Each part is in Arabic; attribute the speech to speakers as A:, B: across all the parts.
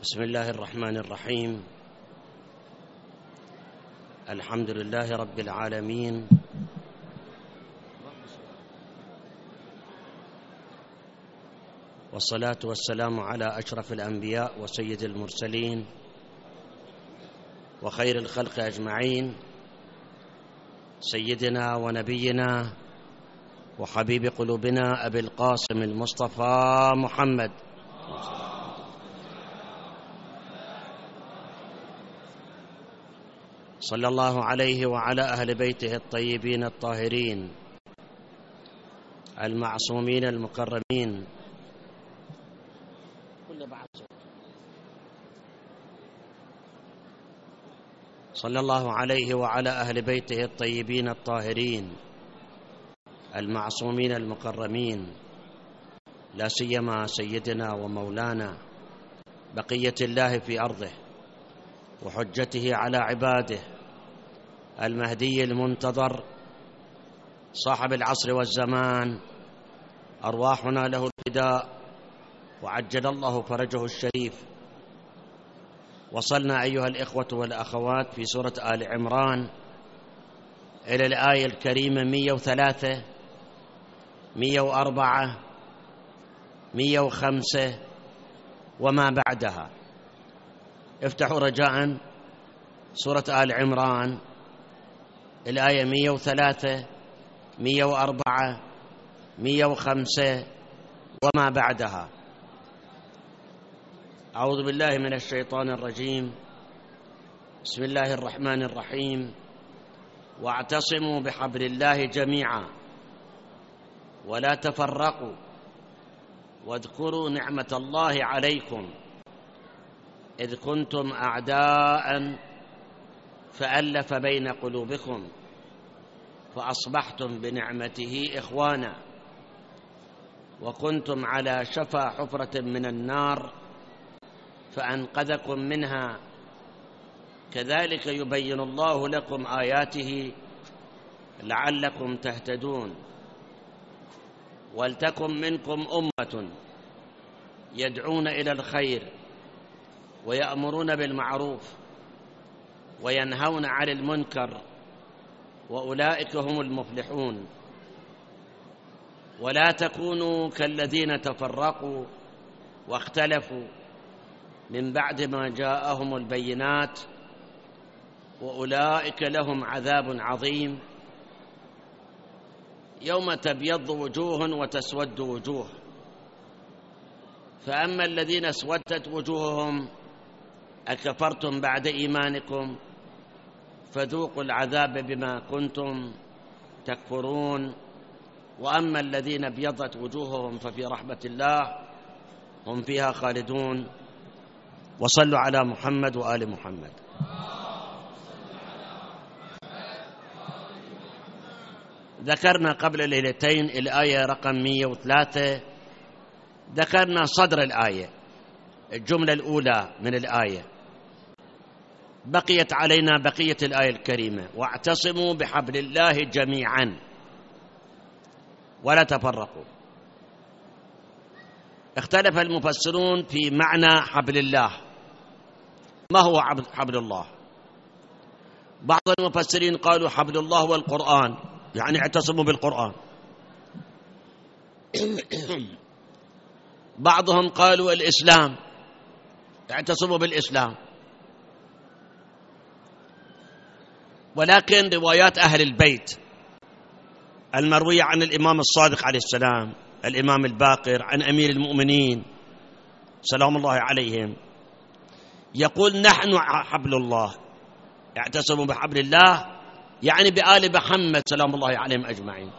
A: بسم الله الرحمن الرحيم. الحمد لله رب العالمين، والصلاة والسلام على أشرف الأنبياء وسيد المرسلين وخير الخلق أجمعين، سيدنا ونبينا وحبيب قلوبنا أبي القاسم المصطفى محمد صلى الله عليه وعلى أهل بيته الطيبين الطاهرين المعصومين المكرمين. صلى الله عليه وعلى أهل بيته الطيبين الطاهرين المعصومين المكرمين، لا سيما سيدنا ومولانا بقية الله في أرضه وحجته على عباده، المهدي المنتظر صاحب العصر والزمان، أرواحنا له الفداء وعجل الله فرجه الشريف. وصلنا أيها الإخوة والأخوات في سورة آل عمران إلى الآية الكريمة 103 104 105 وما بعدها. افتحوا رجاء سورة آل عمران الآية 103 104 105 وما بعدها. أعوذ بالله من الشيطان الرجيم. بسم الله الرحمن الرحيم. واعتصموا بحبل الله جميعا ولا تفرقوا واذكروا نعمة الله عليكم إذ كنتم أعداء فألف بين قلوبكم فأصبحتم بنعمته إخوانا وكنتم على شفا حفرة من النار فأنقذكم منها كذلك يبين الله لكم آياته لعلكم تهتدون. ولتكن منكم أمة يدعون إلى الخير ويأمرون بالمعروف وينهون عن المنكر وأولئك هم المفلحون. ولا تكونوا كالذين تفرقوا واختلفوا من بعد ما جاءهم البينات وأولئك لهم عذاب عظيم. يوم تبيض وجوه وتسود وجوه، فأما الذين اسودت وجوههم أكفرتم بعد إيمانكم فذوقوا العذاب بما كنتم تكفرون. وأما الذين ابيضت وجوههم ففي رحمة الله هم فيها خالدون. وصلوا على محمد وآل محمد. ذكرنا قبل ليلتين الآية رقم 103، ذكرنا صدر الآية، الجملة الأولى من الآية. بقيت علينا بقية الآية الكريمة: واعتصموا بحبل الله جميعا ولا تفرقوا. اختلف المفسرون في معنى حبل الله. ما هو حبل الله؟ بعض المفسرين قالوا حبل الله هو القرآن، يعني اعتصموا بالقرآن. بعضهم قالوا الإسلام، اعتصموا بالإسلام. ولكن روايات أهل البيت المروية عن الإمام الصادق عليه السلام، الإمام الباقر، عن أمير المؤمنين سلام الله عليهم، يقول نحن حبل الله، اعتصموا بحبل الله يعني بآل محمد سلام الله عليهم أجمعين.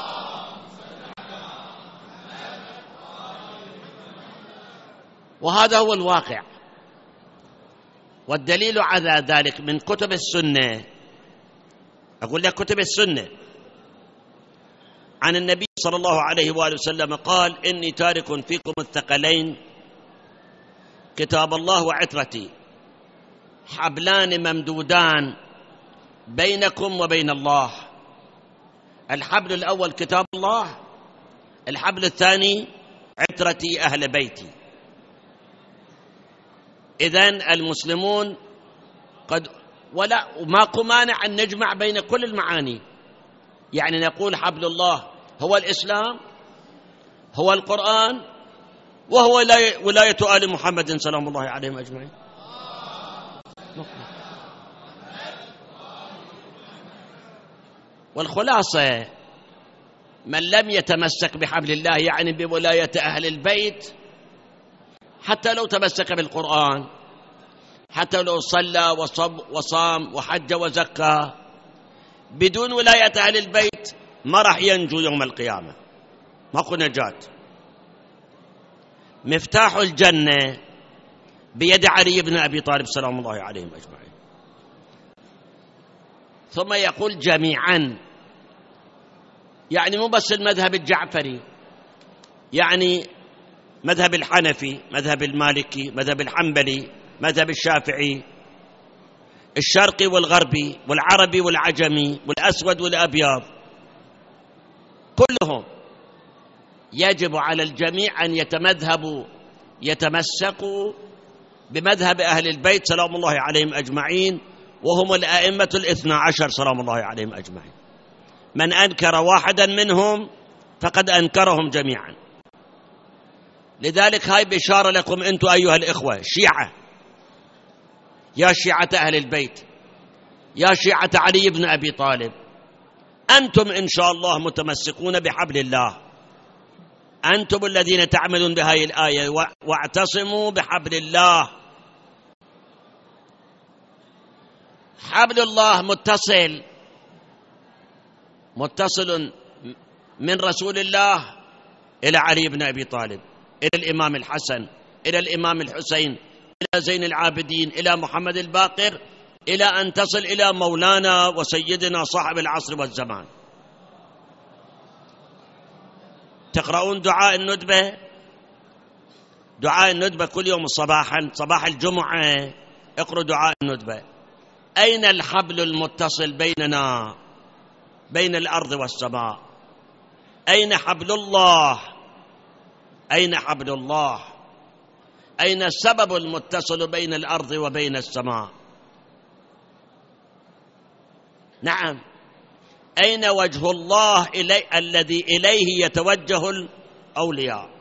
A: وهذا هو الواقع، والدليل على ذلك من كتب السنة. أقول لك كتب السنة عن النبي صلى الله عليه وآله وسلم قال: إني تارك فيكم الثقلين كتاب الله وعترتي، حبلان ممدودان بينكم وبين الله. الحبل الأول كتاب الله، الحبل الثاني عترتي أهل بيتي. إذن المسلمون قد وماكو مانع أن نجمع بين كل المعاني، يعني نقول حبل الله هو الإسلام، هو القرآن، وهو ولاية آل محمد سلام الله عليهم أجمعين. والخلاصة من لم يتمسك بحبل الله يعني بولاية أهل البيت، حتى لو تمسك بالقرآن، حتى لو صلى وصام وحج وزكى، بدون ولاية أهل البيت ما راح ينجو يوم القيامة، ماكو نجاة. مفتاح الجنة بيد علي بن أبي طالب سلام الله عليهم أجمعين. ثم يقول جميعا، يعني مو بس المذهب الجعفري، يعني مذهب الحنفي، مذهب المالكي، مذهب الحنبلي، مذهب الشافعي، الشرقي والغربي والعربي والعجمي والأسود والأبيض، كلهم يجب على الجميع أن يتمسكوا بمذهب أهل البيت سلام الله عليهم أجمعين، وهم الأئمة 12 سلام الله عليهم أجمعين. من أنكر واحدا منهم فقد أنكرهم جميعا. لذلك هاي بشارة لكم أنتم أيها الإخوة الشيعة، يا شيعة أهل البيت، يا شيعة علي بن أبي طالب، أنتم إن شاء الله متمسكون بحبل الله، أنتم الذين تعملون بهذه الآية واعتصموا بحبل الله. حبل الله متصل من رسول الله إلى علي بن أبي طالب، إلى الإمام الحسن، إلى الإمام الحسين، إلى زين العابدين، إلى محمد الباقر، إلى أن تصل إلى مولانا وسيدنا صاحب العصر والزمان. تقرؤون دعاء الندبة، دعاء الندبة كل يوم صباحا، صباح الجمعة اقرأوا دعاء الندبة. أين الحبل المتصل بيننا بين الأرض والسماء؟ أين حبل الله؟ أين حبل الله؟ أين السبب المتصل بين الأرض وبين السماء؟ نعم، أين وجه الله الذي إليه يتوجه الأولياء؟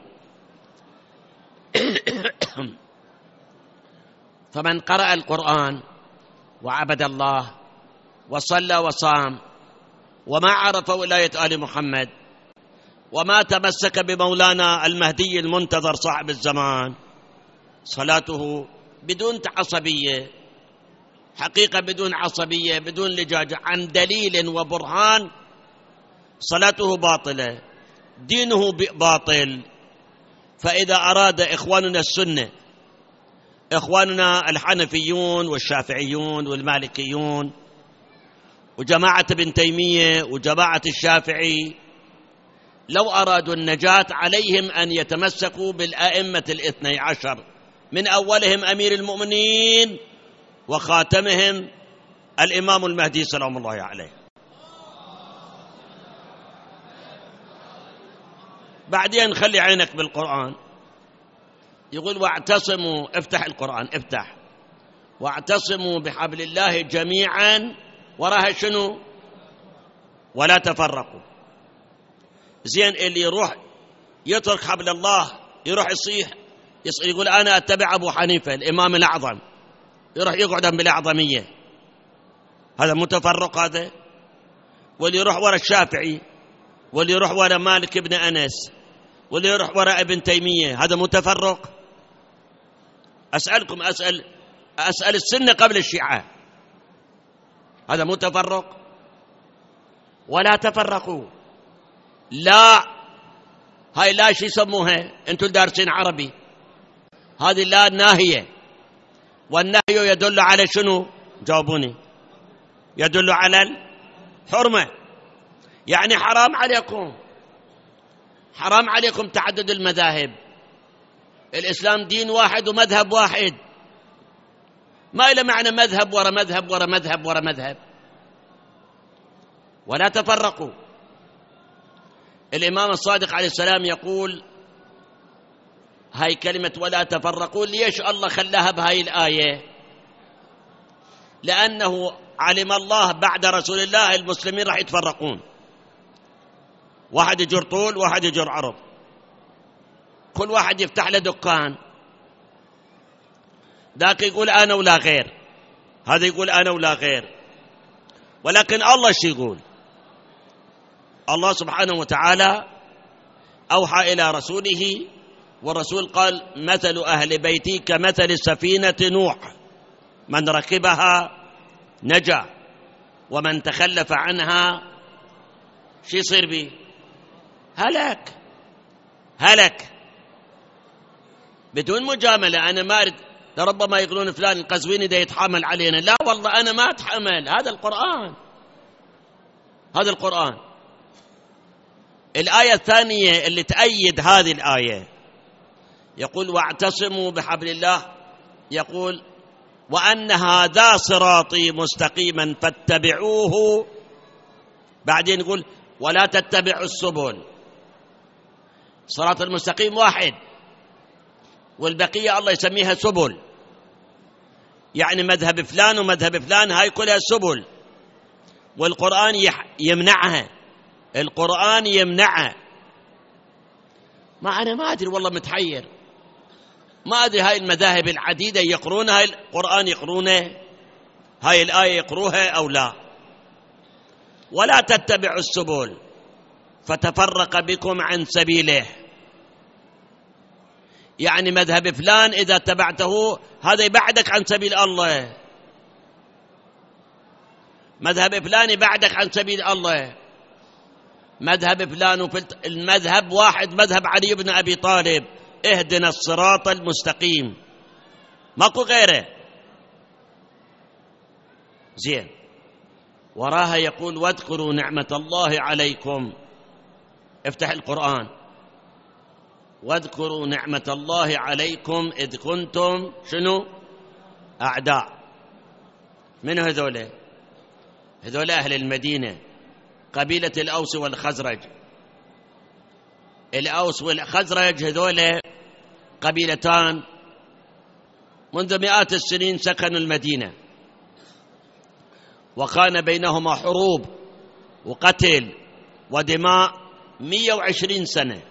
A: فمن قرأ القرآن وعبد الله وصلى وصام وما عرف ولاية آل محمد وما تمسك بمولانا المهدي المنتظر صاحب الزمان، صلاته بدون عصبية، حقيقة بدون عصبية، بدون لجاجة، عن دليل وبرهان، صلاته باطلة، دينه باطل. فإذا أراد إخواننا السنة، إخواننا الحنفيون والشافعيون والمالكيون وجماعة ابن تيمية وجماعة الشافعي، لو أرادوا النجاة عليهم أن يتمسكوا بالأئمة 12، من أولهم أمير المؤمنين وخاتمهم الإمام المهدي سلام الله عليه. بعدين خلي عينك بالقرآن، يقول واعتصموا، افتح القرآن، افتح، واعتصموا بحبل الله جميعا، وراها شنو؟ ولا تفرقوا. زين، اللي يروح يترك حبل الله يروح يصيح يقول أنا أتبع أبو حنيفة الإمام الأعظم، يروح يقعد بالأعظمية، هذا متفرق هذا. واللي يروح وراء الشافعي، واللي يروح وراء مالك بن أنس، واللي يروح وراء ابن تيمية، هذا متفرق. أسألكم، أسأل السنة قبل الشيعة، هذا متفرق؟ ولا تفرقوا. لا، هاي لا شي يسموها، انتم دارسين عربي، هذه لا ناهية، والنهي يدل على شنو؟ جاوبوني. يدل على الحرمة، يعني حرام عليكم، حرام عليكم تعدد المذاهب. الإسلام دين واحد ومذهب واحد، ما إلى معنى مذهب ورا مذهب ورا مذهب ورا مذهب. ولا تفرقوا. الإمام الصادق عليه السلام يقول هاي كلمة ولا تفرقوا ليش الله خلاها بهاي الآية؟ لأنه علم الله بعد رسول الله المسلمين راح يتفرقون، واحد يجر طول واحد يجر عرض، كل واحد يفتح له دكان، ذاك يقول أنا ولا غير، هذا يقول أنا ولا غير. ولكن الله شو يقول؟ الله سبحانه وتعالى أوحى إلى رسوله، والرسول قال مثل أهل بيتي كمثل سفينة نوح، من ركبها نجا ومن تخلف عنها شو يصير به؟ هلك بدون مجاملة. أنا ما أريد، لربما يقولون فلان القزويني ده يتحامل علينا، لا والله أنا ما أتحمل، هذا القرآن. الآية الثانية اللي تأيد هذه الآية يقول واعتصموا بحبل الله، يقول وأن هذا صراطي مستقيما فاتبعوه، بعدين يقول ولا تتبعوا السبل. الصراط المستقيم واحد، والبقية الله يسميها سبل، يعني مذهب فلان ومذهب فلان، هاي كلها سبل، والقرآن يمنعها. أنا ما أدري والله، متحير، ما أدري هاي المذاهب العديدة يقرون هاي القرآن، يقرونه هاي الآية يقروها أو لا. ولا تتبعوا السبل فتفرق بكم عن سبيله، يعني مذهب فلان إذا اتبعته هذا يبعدك عن سبيل الله، مذهب فلان يبعدك عن سبيل الله، مذهب فلان المذهب واحد، مذهب علي بن أبي طالب، اهدنا الصراط المستقيم، ماكو غيره. زين، وراها يقول واذكروا نعمة الله عليكم، افتح القرآن، واذكروا نعمة الله عليكم إذ كنتم شنو؟ أعداء. من هذول أهل المدينة، قبيلة الأوس والخزرج. الأوس والخزرج هذول قبيلتان منذ مئات السنين سكنوا المدينة، وكان بينهما حروب وقتل ودماء 120 سنة.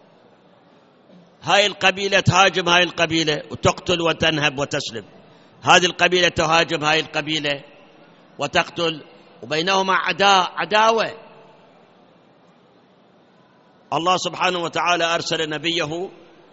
A: هاي القبيلة تهاجم هاي القبيلة وتقتل وتنهب وتسلب، هذه القبيلة تهاجم هاي القبيلة وتقتل، وبينهما عداوة. الله سبحانه وتعالى أرسل نبيه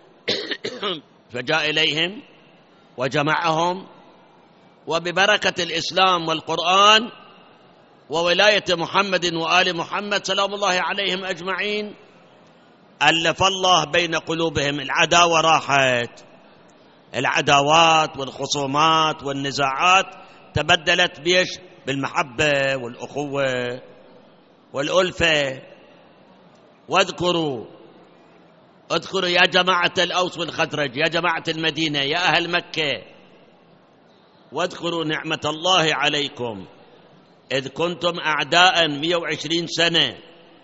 A: فجاء إليهم وجمعهم، وببركة الإسلام والقرآن وولاية محمد وآل محمد سلام الله عليهم أجمعين ألف الله بين قلوبهم. العداوة راحت، العداوات والخصومات والنزاعات تبدلت بيش؟ بالمحبة والأخوة والألفة. واذكروا يا جماعة الأوس والخزرج، يا جماعة المدينة، يا أهل مكة، واذكروا نعمة الله عليكم إذ كنتم أعداء 120 سنة.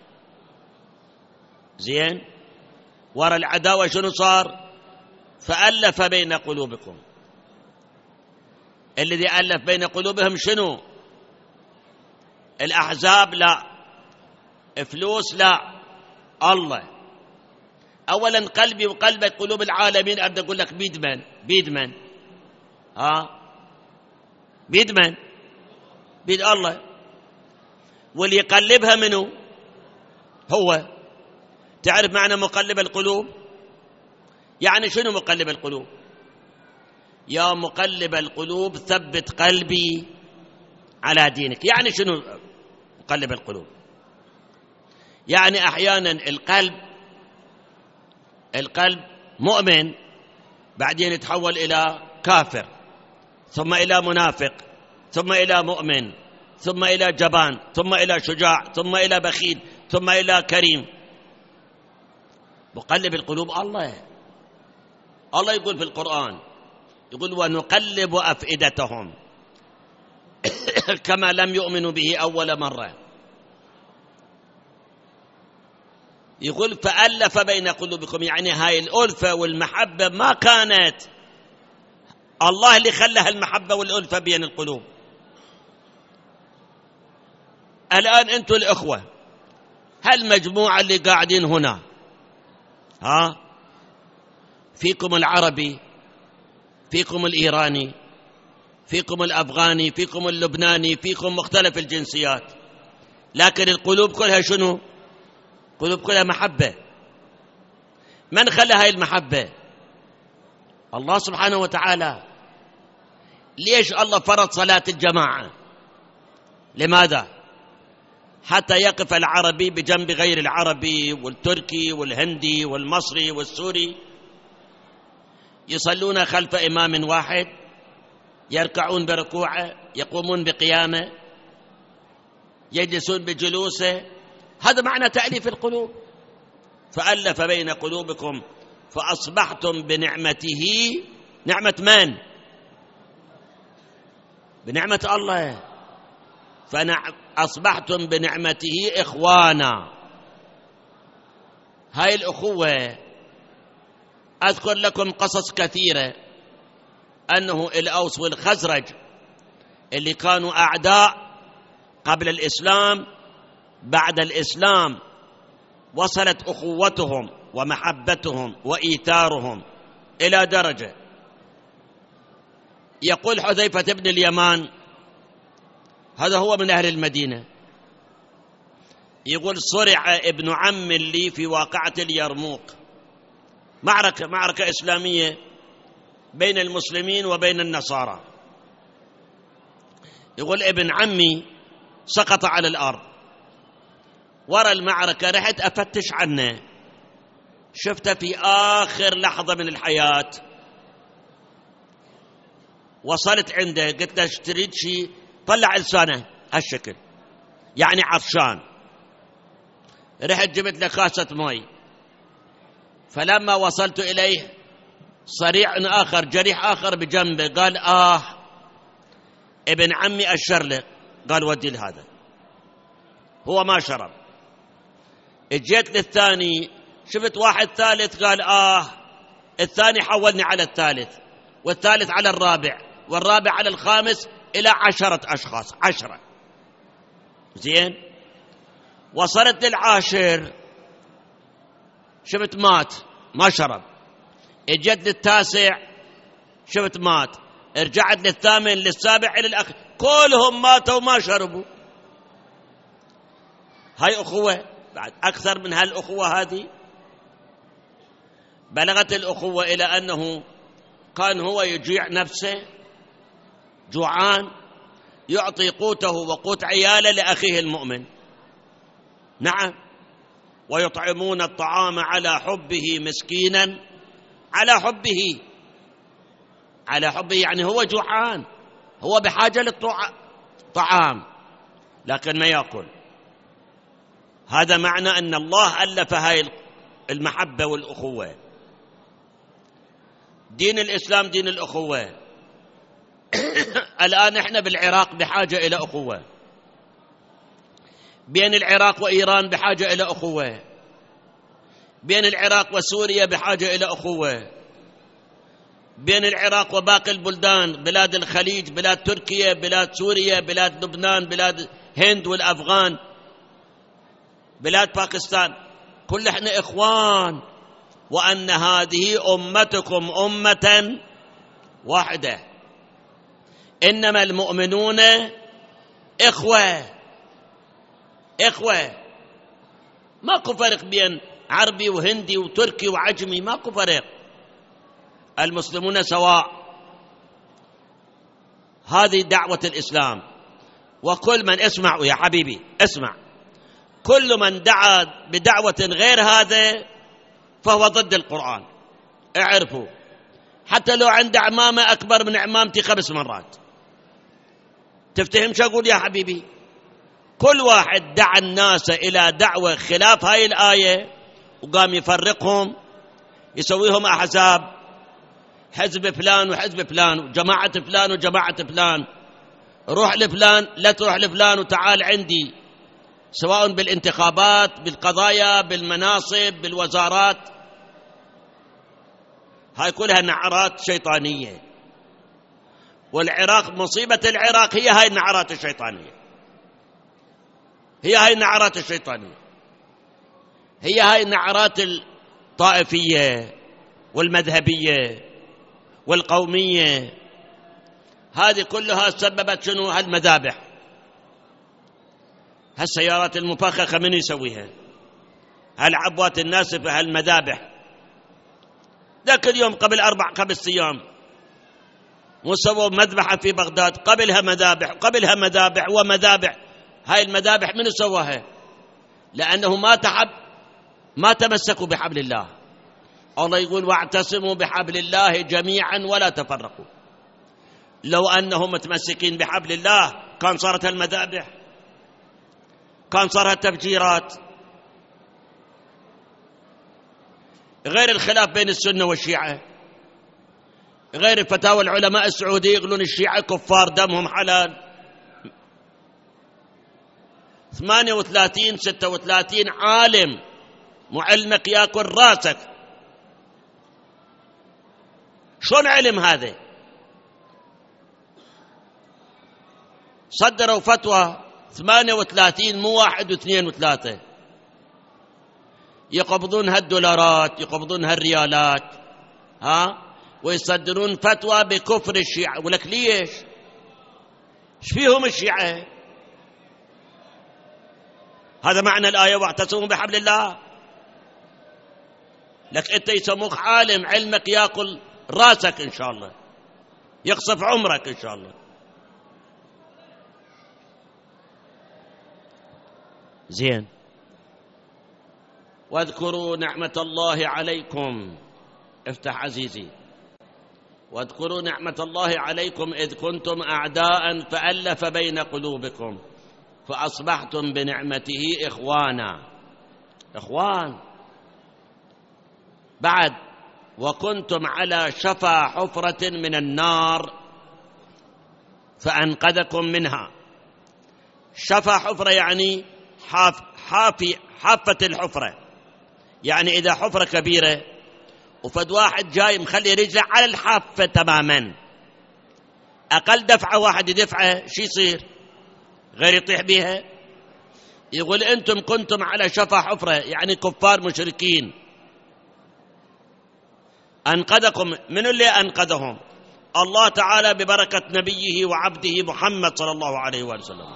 A: زين، ورا العداوة شنو صار؟ فألف بين قلوبكم. الذي ألف بين قلوبهم شنو؟ الأحزاب لا، فلوس لا، الله. أولا قلبي وقلبك قلوب العالمين، أريد أقول لك بيد من؟ بيد الله، واللي يقلبها منه هو. تعرف معنى مقلب القلوب؟ يعني شنو مقلب القلوب؟ يا مقلب القلوب ثبت قلبي على دينك. يعني شنو مقلب القلوب؟ يعني أحيانا القلب مؤمن، بعدين يتحول إلى كافر، ثم إلى منافق، ثم إلى مؤمن، ثم إلى جبان، ثم إلى شجاع، ثم إلى بخيل، ثم إلى كريم. مقلب القلوب الله يقول في القرآن، يقول ونقلب أفئدتهم كما لم يؤمنوا به أول مرة. يقول فألف بين قلوبكم، يعني هاي الألفة والمحبة ما كانت، الله اللي خلها المحبة والألفة بين القلوب. الآن أنتم الإخوة، هالمجموعة اللي قاعدين هنا، فيكم العربي، فيكم الإيراني، فيكم الأفغاني، فيكم اللبناني، فيكم مختلف الجنسيات، لكن القلوب كلها شنو؟ قلوب كلها محبة. من خلى هاي المحبة؟ الله سبحانه وتعالى. ليش الله فرض صلاة الجماعة؟ لماذا؟ حتى يقف العربي بجنب غير العربي، والتركي والهندي والمصري والسوري يصلون خلف إمام واحد، يركعون بركوعه، يقومون بقيامه، يجلسون بجلوسه. هذا معنى تأليف القلوب. فألف بين قلوبكم فأصبحتم بنعمته، نعمة من؟ بنعمة الله. فأصبحتم بنعمته إخوانا. هاي الأخوة أذكر لكم قصص كثيرة، أنه الأوس والخزرج اللي كانوا أعداء قبل الإسلام، بعد الإسلام وصلت أخوتهم ومحبتهم وإيثارهم إلى درجة، يقول حذيفة بن اليمان، هذا هو من أهل المدينة، يقول صرع ابن عم لي في واقعة اليرموك، معركة إسلامية بين المسلمين وبين النصارى. يقول ابن عمي سقط على الأرض ورا المعركة، رحت أفتش عنه، شفته في آخر لحظة من الحياة، وصلت عنده قلت له تريد شيء؟ طلع لسانه هالشكل يعني عطشان، رحت جبت له كاسة مي، فلما وصلت إليه صريع آخر جريح آخر بجنبه قال ابن عمي أشر له، قال ودي لهذا، هو ما شرب. اجيت للثاني شفت واحد ثالث قال الثاني حولني على الثالث، والثالث على الرابع، والرابع على الخامس، إلى 10 أشخاص، 10. زين، وصلت للعاشر شفت مات ما شرب، اجت للتاسع شفت مات، رجعت للثامن للسابع إلى الأخير، كلهم ماتوا ما شربوا. هاي أخوة. بعد أكثر من هالأخوة هذه، بلغت الأخوة إلى أنه كان هو يجيع نفسه جوعان، يعطي قوته وقوت عياله لأخيه المؤمن، نعم، ويطعمون الطعام على حبه مسكينا، على حبه يعني هو جوعان، هو بحاجة للطعام لكن ما يأكل. هذا معنى أن الله ألف هاي المحبة والأخوة. دين الإسلام دين الأخوة. الآن إحنا بالعراق بحاجة إلى أخوة، بين العراق وإيران بحاجة إلى أخوة، بين العراق وسوريا بحاجة إلى أخوة، بين العراق وباقي البلدان، بلاد الخليج، بلاد تركيا، بلاد سوريا، بلاد لبنان، بلاد هند والأفغان، بلاد باكستان، كل احنا إخوان. وأن هذه أمتكم أمة واحدة، إنما المؤمنون إخوة. ماكو فرق بين عربي وهندي وتركي وعجمي، ماكو فرق، المسلمون سواء. هذه دعوة الإسلام. وكل من اسمع يا حبيبي اسمع، كل من دعا بدعوة غير هذا فهو ضد القرآن، اعرفوا. حتى لو عنده عمامة أكبر من عمامتي 5 مرات، تفتهم شو أقول يا حبيبي؟ كل واحد دعا الناس إلى دعوة خلاف هاي الآية وقام يفرقهم، يسويهم أحزاب، حزب فلان وحزب فلان، وجماعة فلان وجماعة فلان، روح لفلان لا تروح لفلان وتعال عندي. سواء بالانتخابات، بالقضايا، بالمناصب، بالوزارات. هاي كلها نعرات شيطانية. والعراق، مصيبة العراق هي هاي النعرات الشيطانية، هي هاي النعرات الشيطانية، هي هاي النعرات الطائفية والمذهبية والقومية. هذه كلها سببت شنو؟ هالمذابح، هالسيارات المفخخة من يسويها؟ هالعبوات الناسفة، هالمذابح. ذاك اليوم قبل 5 أيام وسووا مذبحة في بغداد، قبلها مذابح، قبلها مذابح ومذابح. هاي المذابح من سواها؟ لأنه ما تمسكوا بحبل الله. الله يقول واعتصموا بحبل الله جميعا ولا تفرقوا. لو أنهم متمسكين بحبل الله كان صارت المذابح، كان صارت تفجيرات. غير الخلاف بين السنة والشيعة، غير فتاوى العلماء السعودية يقولون الشيعة كفار دمهم حلال. 38 36 عالم معلمك ياكل راسك. شلون علم هذا؟ صدروا فتوى 38، مو 1 و2 و3. يقبضون هالدولارات، يقبضون هالريالات، ويصدرون فتوى بكفر الشيعة. ولك ليش؟ ايش فيهم الشيعة؟ هذا معنى الآية واعتصموا بحبل الله. لك أنت يسموك عالم، علمك يأكل راسك إن شاء الله، يقصف عمرك إن شاء الله. زين. واذكروا نعمة الله عليكم، افتح عزيزي. واذكروا نعمة الله عليكم إذ كنتم أعداء فألف بين قلوبكم فأصبحتم بنعمته إخوانا. إخوان. بعد وكنتم على شفا حفرة من النار فأنقذكم منها. شفا حفرة يعني حافة الحفرة، يعني إذا حفرة كبيرة وفد واحد جاي مخلي رجله على الحافة تماما، أقل دفعة واحد يدفعه شي يصير؟ غير يطيح بيها. يقول أنتم كنتم على شفا حفرة، يعني كفار مشركين. أنقذكم. من اللي أنقذهم؟ الله تعالى ببركة نبيه وعبده محمد صلى الله عليه وسلم.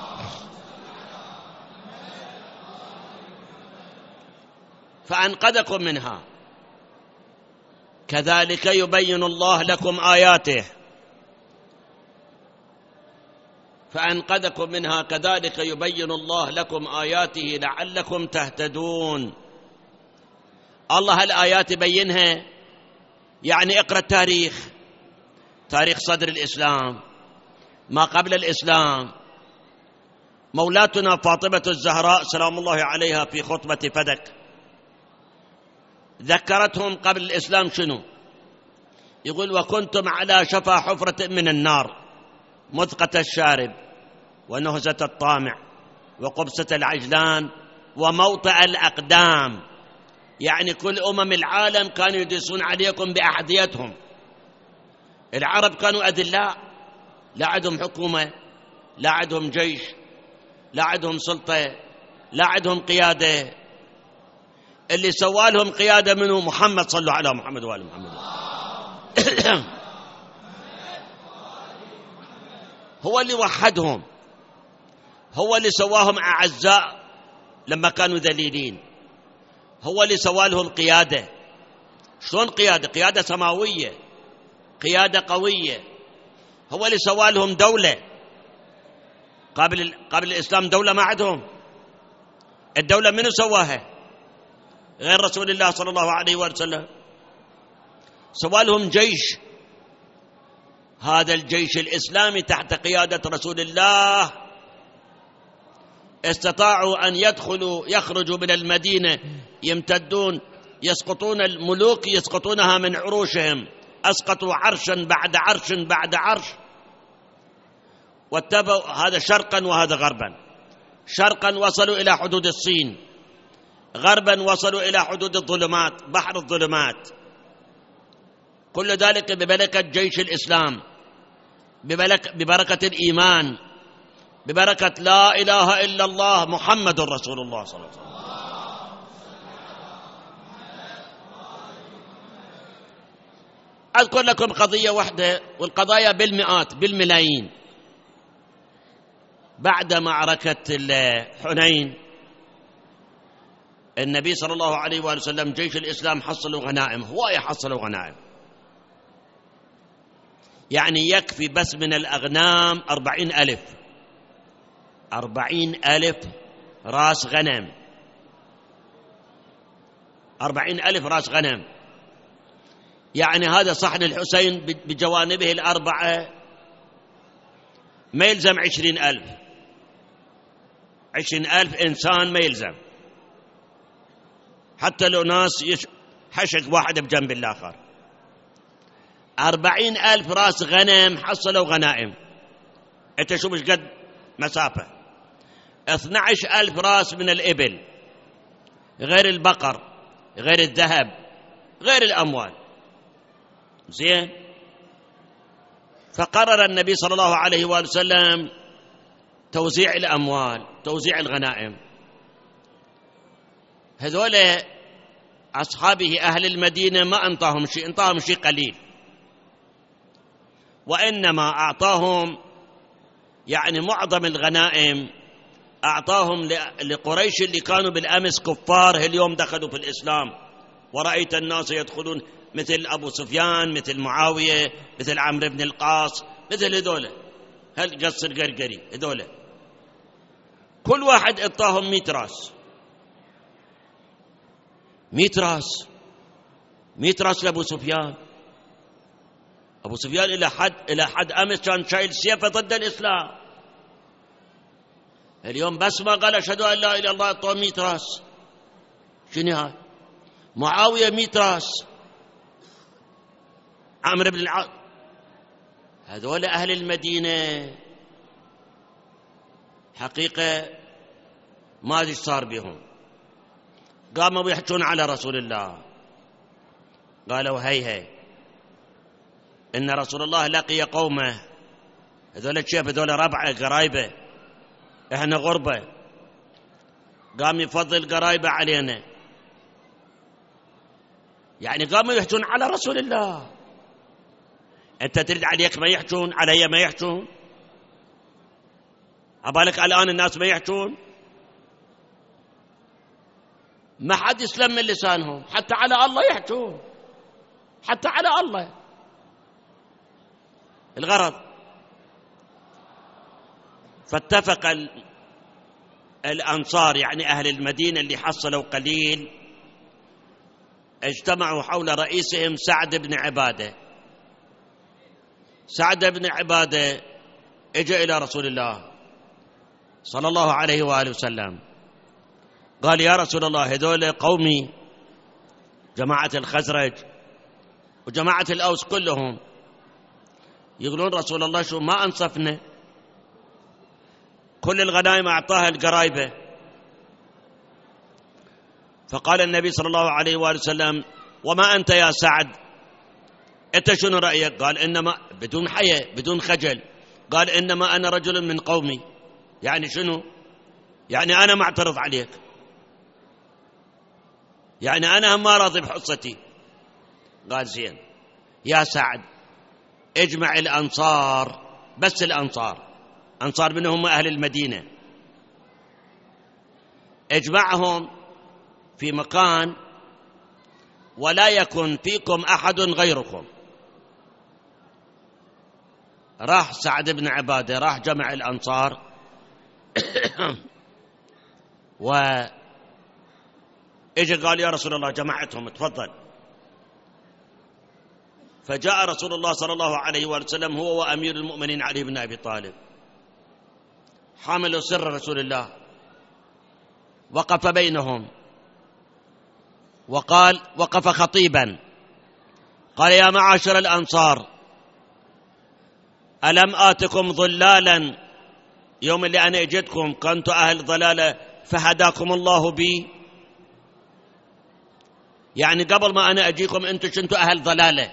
A: فأنقذكم منها. كذلك يبين الله لكم آياته. فأنقذكم منها كذلك يبين الله لكم آياته لعلكم تهتدون. الله الآيات يبينها، يعني اقرأ التاريخ، تاريخ صدر الإسلام، ما قبل الإسلام. مولاتنا فاطمة الزهراء سلام الله عليها في خطبة فدك ذكرتهم قبل الإسلام شنو؟ يقول وكنتم على شفا حفرة من النار، مذقة الشارب ونهزة الطامع وقبسة العجلان وموطئ الأقدام. يعني كل أمم العالم كانوا يدسون عليكم بأحذيتهم. العرب كانوا أذلاء، لا عندهم حكومة، لا عندهم جيش، لا عندهم سلطة، لا عندهم قيادة. اللي سوالهم قيادة منه محمد، صلوا على محمد وآل محمد. هو اللي وحدهم، هو اللي سواهم أعزاء لما كانوا ذليلين، هو اللي سوالهم قيادة. شلون قيادة؟ قيادة سماوية، قيادة قوية. هو اللي سوالهم دولة. قبل الإسلام دولة ما عندهم. الدولة منو سواها؟ غير رسول الله صلى الله عليه وسلم. سوالهم جيش. هذا الجيش الإسلامي تحت قيادة رسول الله استطاعوا أن يخرجوا من المدينة، يمتدون، يسقطون الملوك، يسقطونها من عروشهم. أسقطوا عرشا بعد عرش بعد عرش، واتبعوا هذا شرقا وهذا غربا. شرقا وصلوا إلى حدود الصين، غربا وصلوا إلى حدود الظلمات، بحر الظلمات. كل ذلك ببركة جيش الإسلام، ببركة الإيمان، ببركة لا إله إلا الله محمد رسول الله صلى الله عليه وسلم. أذكر لكم قضية واحدة، والقضايا بالمئات بالملايين. بعد معركة حنين النبي صلى الله عليه وآله وسلم جيش الإسلام حصلوا غنائم، هواية حصلوا غنائم، يعني يكفي بس من الأغنام 40,000 راس غنم، 40,000 راس غنم. يعني هذا صحن الحسين بجوانبه الأربعة ما يلزم 20,000 إنسان، ما يلزم حتى لو ناس حشق واحد بجنب الآخر. 40,000 راس غنم حصلوا غنائم. انت شوف ايش قد مسافة. 12,000 راس من الإبل، غير البقر، غير الذهب، غير الأموال. زين. فقرر النبي صلى الله عليه وآله وسلم توزيع الأموال، توزيع الغنائم. هذول أصحابه أهل المدينة ما أنطاهم شيء، أنطاهم شيء قليل، وإنما أعطاهم يعني معظم الغنائم أعطاهم لقريش اللي كانوا بالأمس كفار، اليوم دخلوا في الإسلام. ورأيت الناس يدخلون مثل أبو سفيان، مثل معاوية، مثل عمرو بن القاص، مثل هذول هالقص القرقري، هذول كل واحد اعطاهم 100 راس، 100 راس، 100 راس لأبو سفيان. أبو سفيان إلى حد أمس كان شايل سيفه ضد الإسلام. اليوم بس ما قال أشهد أن لا إله إلا الله أعطوه 100 راس. شنو هاي؟ معاوية 100 راس، عمرو بن العاص. هذول أهل المدينة حقيقة ما أدري صار بهم. قاموا يحجون على رسول الله، قالوا هي إن رسول الله لقي قومه، هذول شيف، هذول ربعه قرايبه، إحنا غربة، قام يفضل قرايبه علينا. يعني قاموا يحجون على رسول الله. أنت تريد عليك ما يحجون، علي ما يحجون؟ عبالك الآن الناس ما يحجون؟ ما حد يسلم من لسانهم، حتى على الله يحجون، حتى على الله. الغرض فاتفق الأنصار، يعني أهل المدينة اللي حصلوا قليل، اجتمعوا حول رئيسهم سعد بن عبادة. سعد بن عبادة اجى إلى رسول الله صلى الله عليه وآله وسلم، قال يا رسول الله هذول قومي، جماعة الخزرج وجماعة الأوس كلهم، يقولون رسول الله شو ما أنصفنا، كل الغنائم أعطاها القرايبة. فقال النبي صلى الله عليه وآله وسلم وما أنت يا سعد، أنت شنو رأيك؟ قال إنما، بدون حياء بدون خجل، قال إنما أنا رجل من قومي. يعني شنو؟ يعني أنا معترض عليك، يعني أنا ما راضي بحصتي. قال زين يا سعد اجمع الأنصار، بس الأنصار، أنصار منهم أهل المدينة، اجمعهم في مكان ولا يكن فيكم أحد غيركم. راح سعد بن عبادة، راح جمع الأنصار وإجا قال يا رسول الله جمعتهم، تفضل. فجاء رسول الله صلى الله عليه وسلم هو وأمير المؤمنين علي بن أبي طالب، حامل سر رسول الله، وقف بينهم وقال، وقف خطيبا، قال يا معاشر الأنصار، ألم آتكم ظلالا يوم اللي أنا اجيتكم كنتوا أهل ضلالة فهداكم الله بي. يعني قبل ما أنا أجيكم أنتوا كنتوا أهل ضلالة،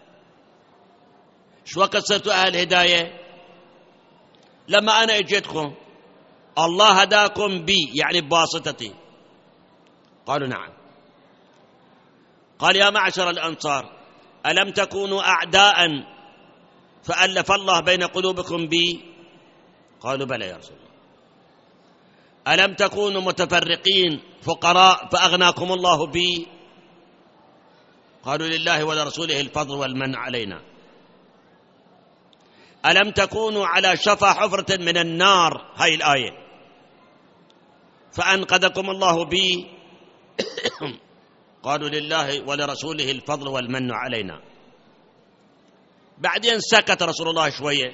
A: شو وقت صرتوا أهل هداية؟ لما أنا اجيتكم الله هداكم بي، يعني بواسطتي. قالوا نعم. قال يا معشر الأنصار ألم تكونوا أعداء فألف الله بين قلوبكم بي؟ قالوا بلى يا رسول الله. ألم تكونوا متفرقين فقراء فأغناكم الله بي؟ قالوا لله ولرسوله الفضل والمن علينا. ألم تكونوا على شفا حفرة من النار، هاي الآية، فأنقذكم الله بي؟ قالوا لله ولرسوله الفضل والمن علينا. بعدين سكت رسول الله شوية،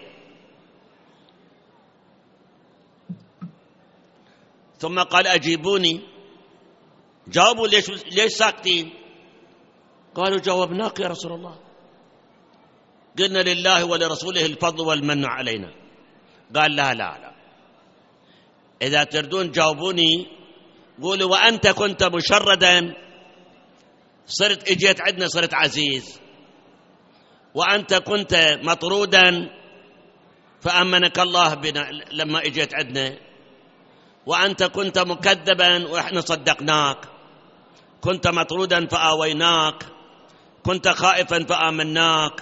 A: ثم قال أجيبوني، جاوبوا ليش ساكتين؟ قالوا جاوبناك يا رسول الله، قلنا لله ولرسوله الفضل والمن علينا. قال لا لا لا، إذا تردون جاوبوني قولوا وأنت كنت مشردا صرت اجيت عندنا صرت عزيز، وأنت كنت مطرودا فأمنك الله بنا لما اجيت عندنا، وأنت كنت مكذبا وإحنا صدقناك، كنت مطرودا فآويناك، كنت خائفا فآمناك.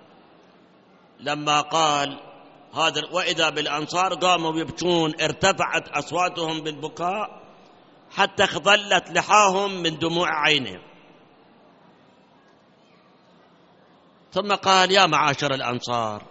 A: لما قال هذا وإذا بالأنصار قاموا يبكون، ارتفعت أصواتهم بالبكاء حتى خضلت لحاهم من دموع عينهم. ثم قال يا معاشر الأنصار،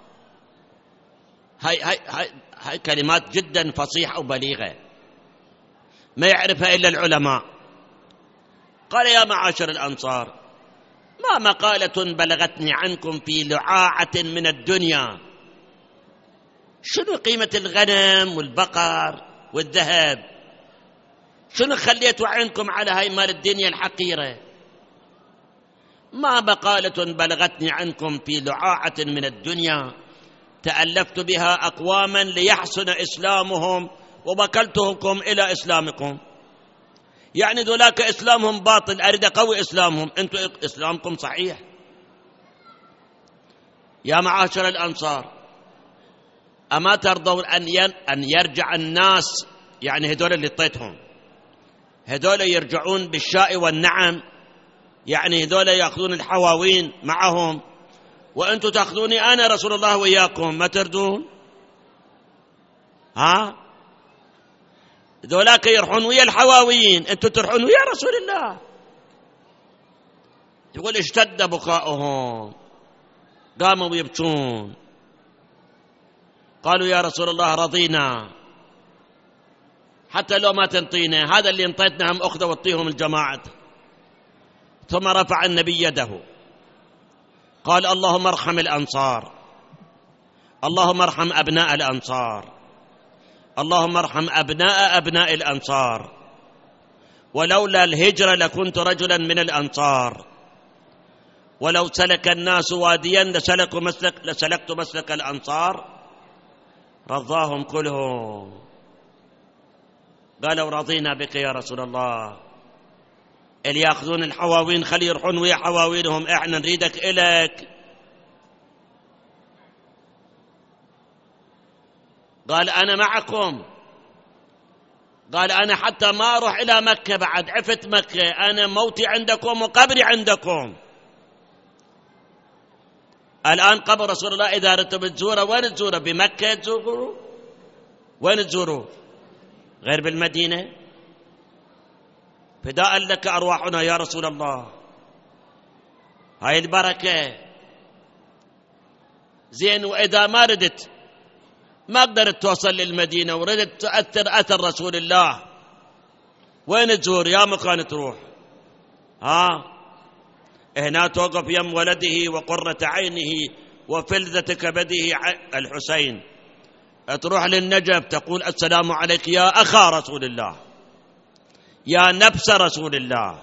A: هاي كلمات جدا فصيحة وبليغة ما يعرفها إلا العلماء. قال يا معاشر الأنصار، ما مقالة بلغتني عنكم في لعاعة من الدنيا؟ شنو قيمة الغنم والبقر والذهب؟ شنو خليتوا عينكم على هاي مال الدنيا الحقيرة؟ ما مقالة بلغتني عنكم في لعاعة من الدنيا تألفت بها أقواما ليحسن إسلامهم ووكلتكم إلى إسلامكم. يعني ذولاك إسلامهم باطل، أريد قوي إسلامهم، أنتم إسلامكم صحيح. يا معاشر الأنصار، أما ترضون أن يرجع الناس، يعني هذول اللي اطيتهم هذول يرجعون بالشاء والنعم، يعني هذول يأخذون الحواوين معهم وأنتم تأخذوني أنا رسول الله وإياكم، ما تردون؟ ذولاك يرحون ويا الحواويين، أنتم ترحون ويا رسول الله. يقول اشتد بكاؤهم، قاموا يبكون. قالوا يا رسول الله رضينا حتى لو ما تنطينا، هذا اللي انطيتنا هم أخذوا وطيهم الجماعة. ثم رفع النبي يده قال اللهم ارحم الأنصار، اللهم ارحم أبناء الأنصار، اللهم ارحم أبناء الأنصار، ولولا الهجرة لكنت رجلا من الأنصار، ولو سلك الناس واديا لسلكت مسلك الأنصار. رضاهم كلهم، قالوا رضينا بك يا رسول الله. اللي يأخذون الحواوين خلي يروحون ويا حواوينهم، احنا نريدك إلك. قال أنا معكم، قال أنا حتى ما أروح إلى مكة بعد، عفت مكة، أنا موتي عندكم وقبري عندكم. الآن قبر رسول الله إذا أردتم تزوره وين تزوره؟ بمكة تزوره؟ وين تزوره غير بالمدينة؟ فداء لك أرواحنا يا رسول الله، هاي البركة. زين، وإذا ما ردت ما قدرت توصل للمدينة وردت تأثر أثر رسول الله، وين تزور؟ يا مكان تروح، هنا توقف يم ولده وقرة عينه وفلذة كبده الحسين، تروح للنجف تقول السلام عليك يا أخا رسول الله، يا نفس رسول الله.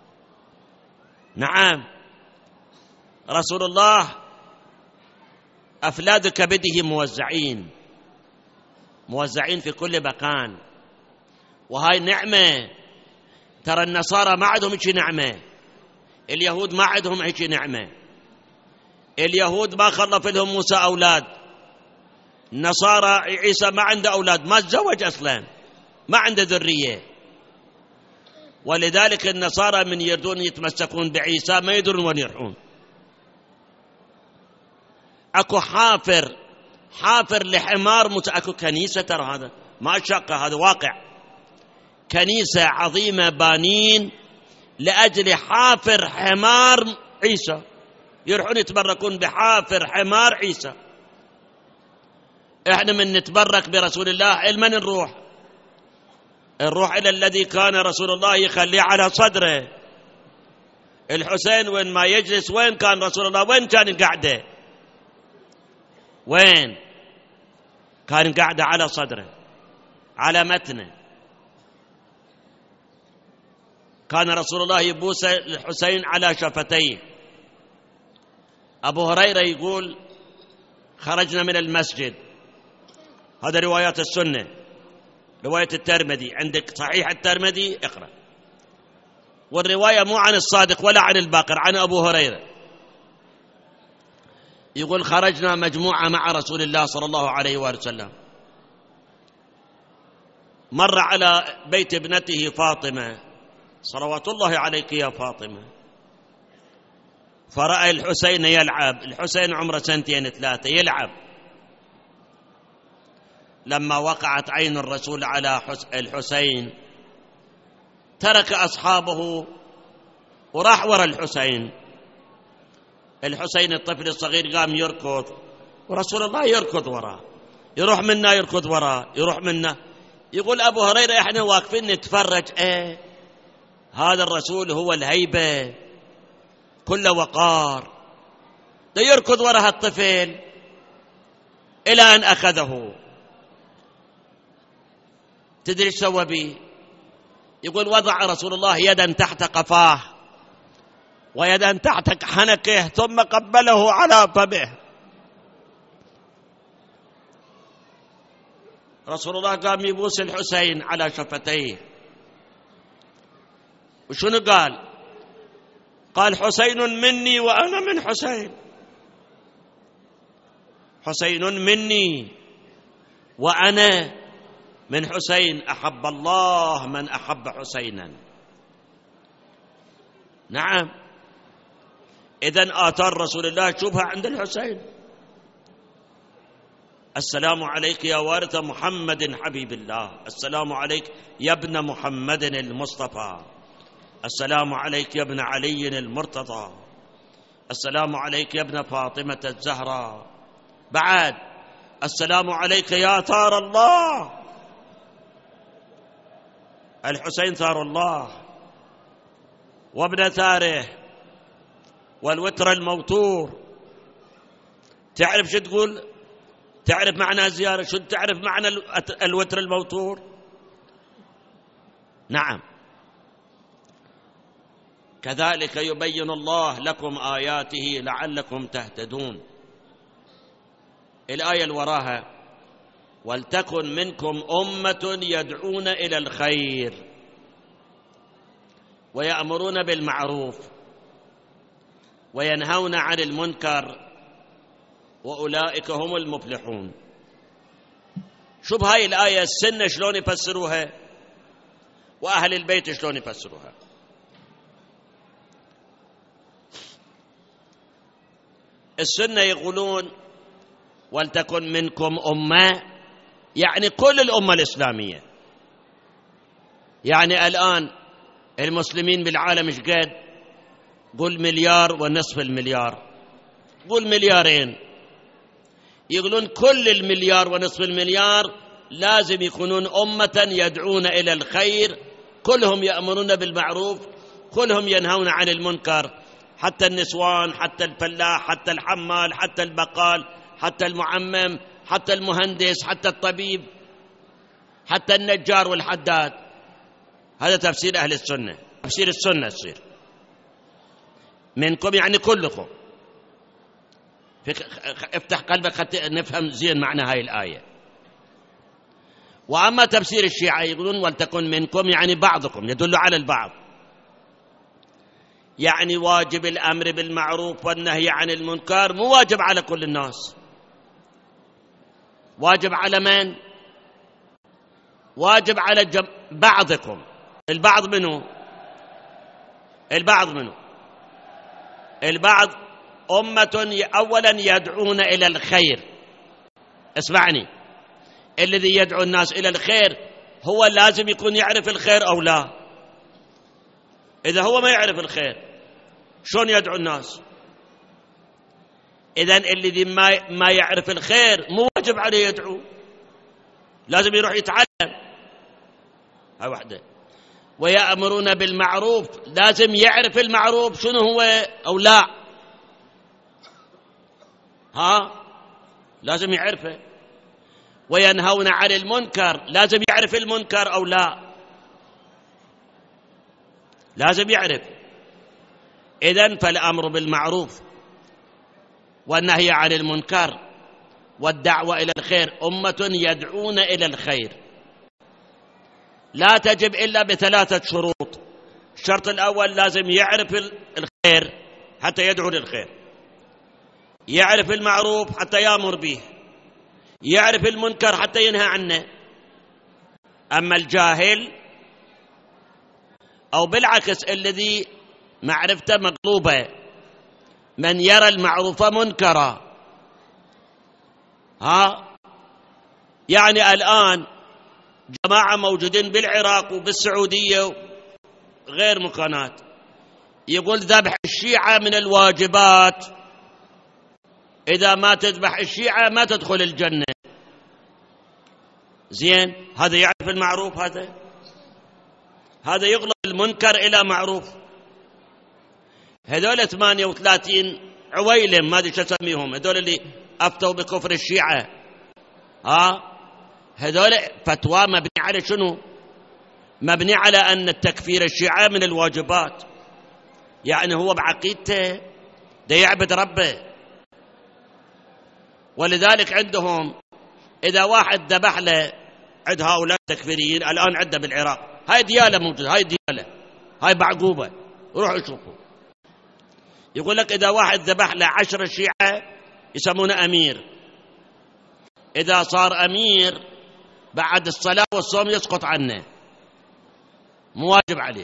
A: نعم، رسول الله أفلاد كبده موزعين موزعين في كل مكان، وهاي نعمة. ترى النصارى ما عندهم هيك نعمة، اليهود ما عندهم هيك نعمة. اليهود ما خلف لهم موسى أولاد، النصارى عيسى ما عنده أولاد، ما تزوج أصلا، ما عنده ذرية. ولذلك النصارى من يردون يتمسكون بعيسى ما يدرون وين يروحون. اكو حافر لحمار اكو كنيسة، ترى هذا ما شقة، هذا واقع. كنيسة عظيمة بانين لأجل حافر حمار عيسى، يروحون يتبركون بحافر حمار عيسى. احنا من نتبرك برسول الله المن نروح إلى الذي كان رسول الله يخليه على صدره. الحسين وين ما يجلس، وين كان رسول الله؟ وين كان قاعدة؟ وين كان قاعدة؟ على صدره، على متنه. كان رسول الله يبوس الحسين على شفتيه. أبو هريرة يقول خرجنا من المسجد، هذا روايات السنة، رواية الترمذي، عندك صحيح الترمذي اقرأ. والرواية مو عن الصادق ولا عن الباقر، عن أبو هريرة. يقول خرجنا مجموعة مع رسول الله صلى الله عليه وآله وسلم، مر على بيت ابنته فاطمة صلوات الله عليك يا فاطمة، فرأى الحسين يلعب. الحسين عمره 2-3 يلعب. لما وقعت عين الرسول على الحسين ترك أصحابه وراح وراء الحسين. الحسين الطفل الصغير قام يركض، ورسول الله يركض وراه، يروح منا يركض وراه، يروح منا. يقول أبو هريرة احنا واقفين نتفرج، هذا الرسول هو الهيبة كل وقار، ده يركض وراء الطفل إلى أن أخذه. تدري ايش سوى به؟ يقول وضع رسول الله يدا تحت قفاه ويدا تحت حنكه ثم قبله على فمه. رسول الله قام يبوس الحسين على شفتيه. وشنو قال؟ قال حسين مني وأنا من حسين، حسين مني وأنا من حسين، أحب الله من أحب حسينا. نعم، إذن آثار رسول الله شوفها عند الحسين. السلام عليك يا وارث محمد حبيب الله، السلام عليك يا ابن محمد المصطفى، السلام عليك يا ابن علي المرتضى، السلام عليك يا ابن فاطمة الزهراء. بعد السلام عليك يا ثار الله. الحسين ثار الله وابن ثاره والوتر الموتور. تعرف شو تقول؟ تعرف معنى الزيارة؟ شو تعرف معنى الوتر الموتور؟ نعم. كذلك يبين الله لكم آياته لعلكم تهتدون. الآية اللي وراها ولتكن منكم أمة يدعون إلى الخير ويأمرون بالمعروف وينهون عن المنكر وأولئك هم المفلحون. شو بهاي الآية السنة شلون يفسروها وأهل البيت شلون يفسروها؟ السنة يقولون ولتكن منكم أمة، يعني كل الأمة الإسلامية. يعني الآن المسلمين بالعالم ايش قد؟ قول 1.5 مليار، قول 2 مليار. يقولون كل 1.5 مليار لازم يكونون أمة يدعون إلى الخير، كلهم يأمرون بالمعروف، كلهم ينهون عن المنكر، حتى النسوان، حتى الفلاح، حتى الحمال، حتى البقال، حتى المعمم، حتى المهندس، حتى الطبيب، حتى النجار والحداد. هذا تفسير أهل السنة، تفسير السنة يصير منكم يعني كلكم. افتح قلبك حتى نفهم زين معنى هاي الآية. وأما تفسير الشيعة يقولون ولتكن منكم يعني بعضكم، يدل على البعض، يعني واجب الأمر بالمعروف والنهي عن المنكر مو واجب على كل الناس. واجب على من؟ واجب على بعضكم. البعض منه؟ البعض منه؟ البعض أمة أولا يدعون إلى الخير. اسمعني، الذي يدعو الناس إلى الخير هو لازم يكون يعرف الخير أو لا؟ إذا هو ما يعرف الخير شلون يدعو الناس؟ إذن الذي ما يعرف الخير مو واجب عليه يدعو، لازم يروح يتعلم. هاي واحدة. ويأمرون بالمعروف، لازم يعرف المعروف شنو هو أو لا، لازم يعرفه. وينهون عن المنكر، لازم يعرف المنكر أو لا، لازم يعرف. إذن فالأمر بالمعروف والنهي عن المنكر والدعوة إلى الخير أمة يدعون إلى الخير لا تجب إلا بثلاثة شروط. الشرط الأول لازم يعرف الخير حتى يدعو للخير، يعرف المعروف حتى يأمر به، يعرف المنكر حتى ينهى عنه. أما الجاهل أو بالعكس الذي معرفته مقلوبة، من يرى المعروف منكرا، يعني الآن جماعة موجودين بالعراق وبالسعودية غير مكانات يقول ذبح الشيعة من الواجبات، إذا ما تذبح الشيعة ما تدخل الجنة. زين، هذا يعرف المعروف؟ هذا يغلق المنكر إلى معروف. هذول 38 عويلم ما أدري شو أسميهم، هذول اللي أفتوا بكفر الشيعة، هذول فتوى مبني على شنو؟ مبني على أن التكفير الشيعة من الواجبات، يعني هو بعقيدته ده يعبد ربه. ولذلك عندهم إذا واحد ذبح له، عند هؤلاء التكفيريين الآن عنده بالعراق، هاي ديالة موجودة، هاي ديالة، هاي بعقوبة، روحوا شوفوا. يقول لك إذا واحد ذبح له 10 شيعة يسمونه أمير، إذا صار أمير بعد الصلاة والصوم يسقط عنه، مواجب عليه.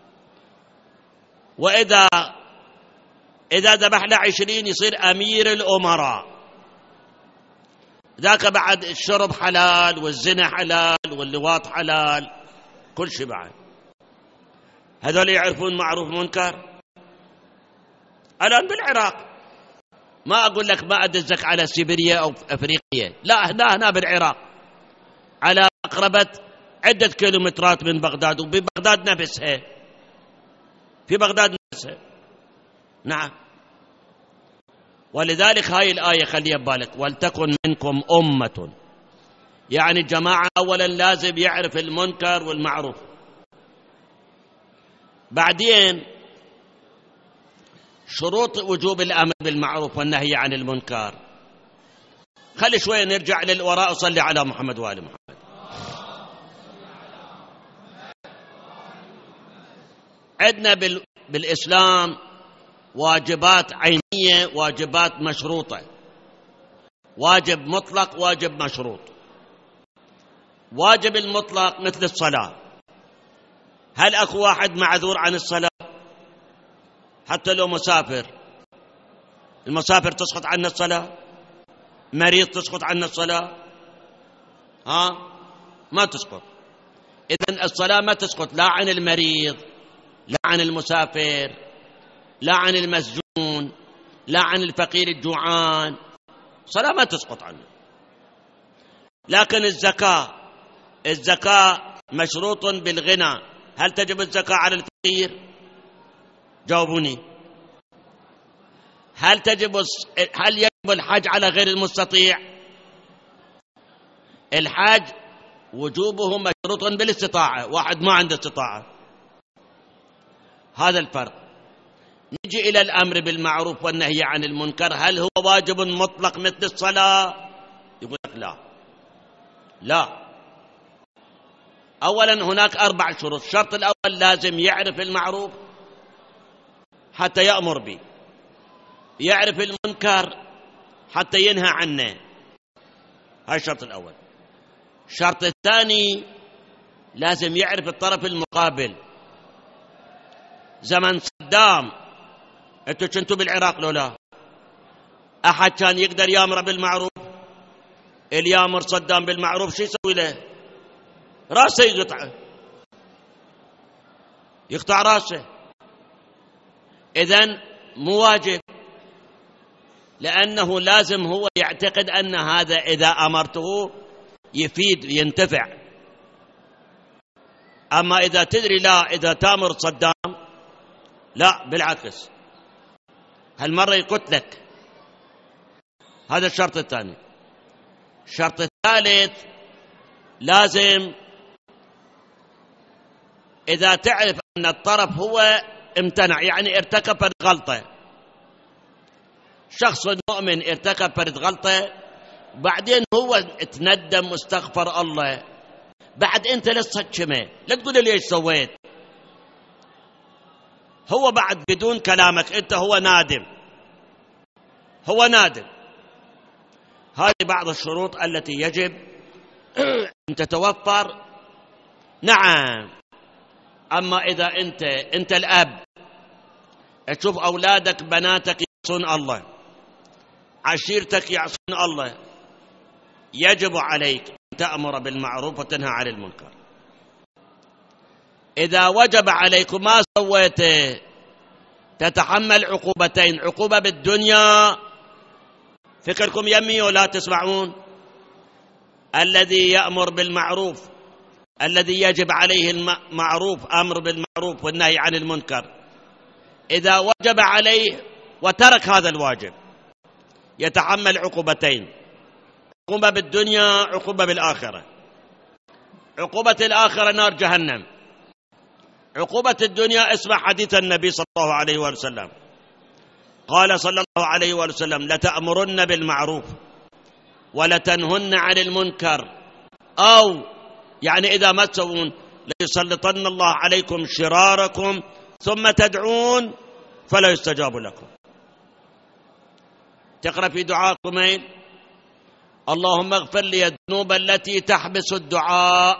A: وإذا ذبح له 20 يصير أمير الأمراء، ذاك بعد الشرب حلال والزنا حلال واللواط حلال، كل شيء بعد. هذول يعرفون معروف منكر الآن بالعراق. ما أقول لك ما أدزك على سيبيريا أو أفريقيا، لا، هنا بالعراق على قرابة عدة كيلومترات من بغداد، وببغداد نفسها، في بغداد نفسها. نعم. ولذلك هاي الآية خليها ببالك، ولتكن منكم أمة، يعني جماعة أولا لازم يعرف المنكر والمعروف. بعدين شروط وجوب الأمر بالمعروف والنهي عن المنكر. خلي شوية نرجع للوراء، وصلي على محمد وآل محمد. عندنا بالإسلام واجبات عينية، واجبات مشروطة، واجب مطلق، واجب مشروط. واجب المطلق مثل الصلاة، هل أكو واحد معذور عن الصلاة؟ حتى لو مسافر، المسافر تسقط عنه الصلاة؟ مريض تسقط عنه الصلاة؟ ما تسقط. إذن الصلاة ما تسقط لا عن المريض، لا عن المسافر، لا عن المسجون، لا عن الفقير الجوعان، صلاة ما تسقط عنه. لكن الزكاة مشروط بالغنى، هل تجب الزكاة على الفقير؟ جاوبوني. هل يجب الحج على غير المستطيع؟ الحج وجوبه مشروط بالاستطاعة، واحد ما عنده استطاعة. هذا الفرق. نجي إلى الأمر بالمعروف والنهي عن المنكر، هل هو واجب مطلق مثل الصلاة؟ يقول لك لا، أولا هناك 4 شروط. الشرط الأول لازم يعرف المعروف حتى يأمر به، يعرف المنكر حتى ينهى عنه، هاي الشرط الأول. الشرط الثاني لازم يعرف الطرف المقابل. زمن صدام، انتوا كنتوا بالعراق لو لا؟ أحد كان يقدر يامر بالمعروف؟ اللي يامر صدام بالمعروف شو يسوي له؟ راسه يقطعه، يقطع راسه. إذن مو واجب، لأنه لازم هو يعتقد أن هذا إذا أمرته يفيد ينتفع. أما إذا تدري لا، إذا تامر صدام لا، بالعكس هالمرة يقتلك. هذا الشرط الثاني. الشرط الثالث لازم إذا تعرف أن الطرف هو امتنع، يعني ارتكب فرد غلطة، شخص مؤمن ارتكب فرد غلطة، بعدين هو تندم واستغفر الله، بعد أنت لسه تشمه، لا تقول ليش سويت، هو بعد بدون كلامك أنت هو نادم، هو نادم. هذه بعض الشروط التي يجب أن تتوفر. نعم. أما إذا أنت الأب تشوف أولادك بناتك يعصون الله، عشيرتك يعصون الله، يجب عليك أن تأمر بالمعروف وتنهى عن المنكر. إذا وجب عليك ما سويته تتحمل عقوبتين: عقوبة بالدنيا، فكركم يمي ولا تسمعون؟ الذي يأمر بالمعروف، الذي يجب عليه المعروف، أمر بالمعروف والنهي عن المنكر، إذا وجب عليه وترك هذا الواجب يتحمل عقوبتين: عقوبة بالدنيا، عقوبة بالآخرة. عقوبة الآخرة نار جهنم. عقوبة الدنيا اسمع حديث النبي صلى الله عليه وسلم، قال صلى الله عليه وسلم: لتأمرن بالمعروف ولتنهن عن المنكر، أو يعني إذا ما تسوون ليسلطن الله عليكم شراركم ثم تدعون فلا يستجاب لكم. تقرأ في دعاء قميل: اللهم اغفر لي الذنوب التي تحبس الدعاء.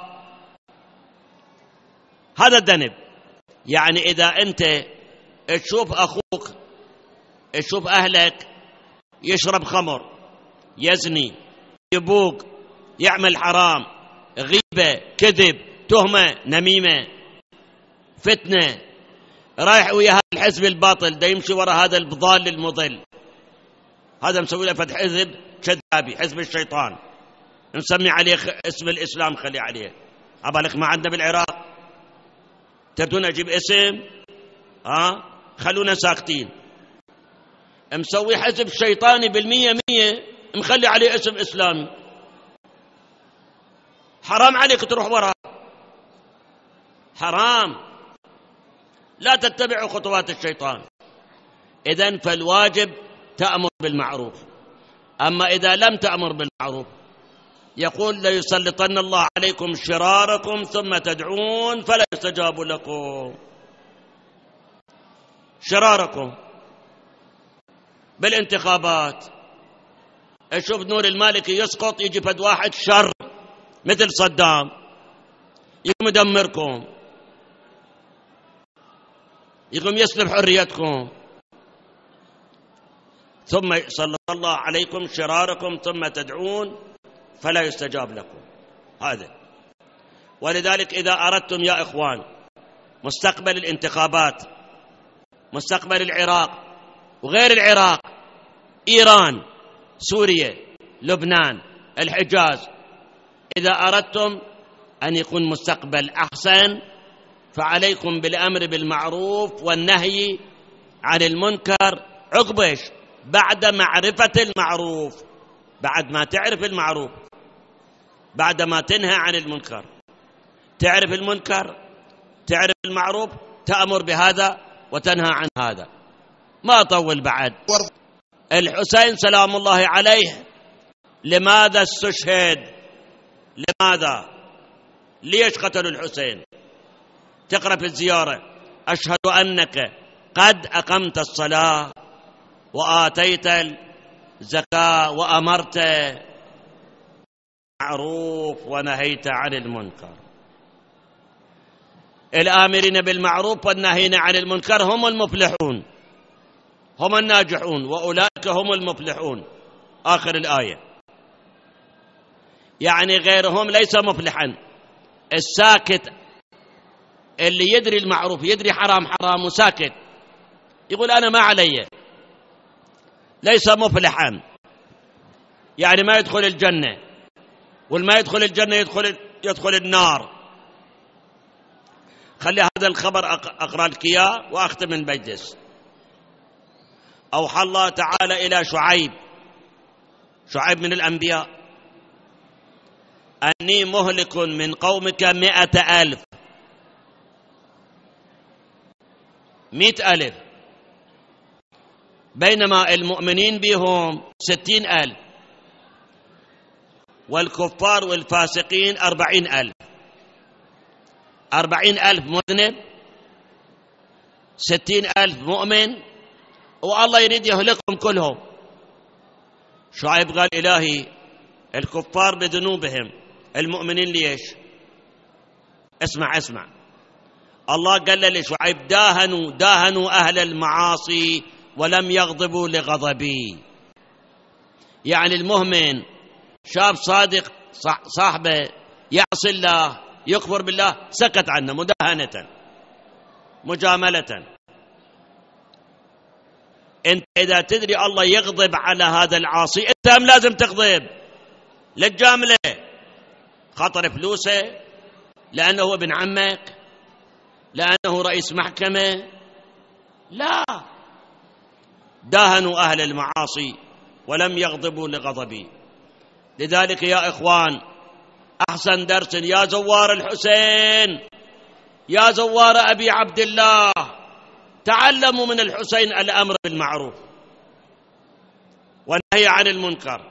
A: هذا الذنب. يعني إذا أنت تشوف أخوك، تشوف أهلك يشرب خمر، يزني، يبوق، يعمل حرام، غيبة، كذب، تهمة، نميمة، فتنة، رايح ويا الحزب الباطل، دا يمشي وراء هذا الضال المضل، هذا مسوي له فتح حزب كذابي، حزب الشيطان، نسمي عليه اسم الإسلام، خلي عليه. أبالك ما عندنا بالعراق؟ تردون أجيب اسم؟ خلونا ساكتين. مسوي حزب شيطاني 100%، مخلي عليه اسم إسلامي. حرام عليك تروح وراء، حرام، لا تتبعوا خطوات الشيطان. إذن فالواجب تأمر بالمعروف. أما إذا لم تأمر بالمعروف يقول: ليسلطن الله عليكم شراركم ثم تدعون فلا يستجاب لكم. شراركم بالانتخابات، اشوف نور المالكي يسقط، يجي فد واحد شر مثل صدام يقوم يدمركم، يقوم يسلب حريتكم. ثم سلط الله عليكم شراركم ثم تدعون فلا يستجاب لكم. هذا. ولذلك إذا أردتم يا إخوان مستقبل الانتخابات، مستقبل العراق وغير العراق، إيران، سوريا، لبنان، الحجاز، إذا أردتم أن يكون مستقبل أحسن فعليكم بالأمر بالمعروف والنهي عن المنكر. عقبش بعد معرفة المعروف، بعد ما تعرف المعروف، بعد ما تنهى عن المنكر، تعرف المنكر، تعرف المعروف، تأمر بهذا وتنهى عن هذا. ما أطول بعد. الحسين سلام الله عليه لماذا استشهد؟ لماذا؟ ليش قتلوا الحسين؟ تقرأ في الزيارة: أشهد أنك قد أقمت الصلاة وآتيت الزكاة وأمرت بالمعروف ونهيت عن المنكر. الآمرين بالمعروف والناهين عن المنكر هم المفلحون، هم الناجحون، وأولئك هم المفلحون. آخر الآية. يعني غيرهم ليس مفلحا. الساكت اللي يدري المعروف، يدري حرام حرام وساكت، يقول أنا ما علي، ليس مفلحا، يعني ما يدخل الجنة، والما يدخل الجنة يدخل النار. خلي هذا الخبر أقرأ لك إياه وأختم المجلس. أوحى الله تعالى إلى شعيب من الأنبياء: أني مهلك من قومك 100,000. 100,000، بينما المؤمنين بهم 60,000، والكفار والفاسقين 40,000. 40,000 مذنب، 60,000 مؤمن، والله يريد يهلكهم كلهم. شعيب قال: إلهي، الكفار بذنوبهم، المؤمنين ليش؟ اسمع. الله قال لشعيب: داهنوا أهل المعاصي ولم يغضبوا لغضبي. يعني المؤمن شاب صادق صاحبه يعصي الله يكفر بالله، سكت عنه مداهنة مجاملة. انت اذا تدري الله يغضب على هذا العاصي، انت هم لازم تغضب. للجاملة خطر فلوسه، لأنه هو ابن عمك، لأنه رئيس محكمة، لا. داهنوا أهل المعاصي ولم يغضبوا لغضبي. لذلك يا إخوان، أحسن درس يا زوار الحسين، يا زوار أبي عبد الله، تعلموا من الحسين الأمر بالمعروف والنهي عن المنكر.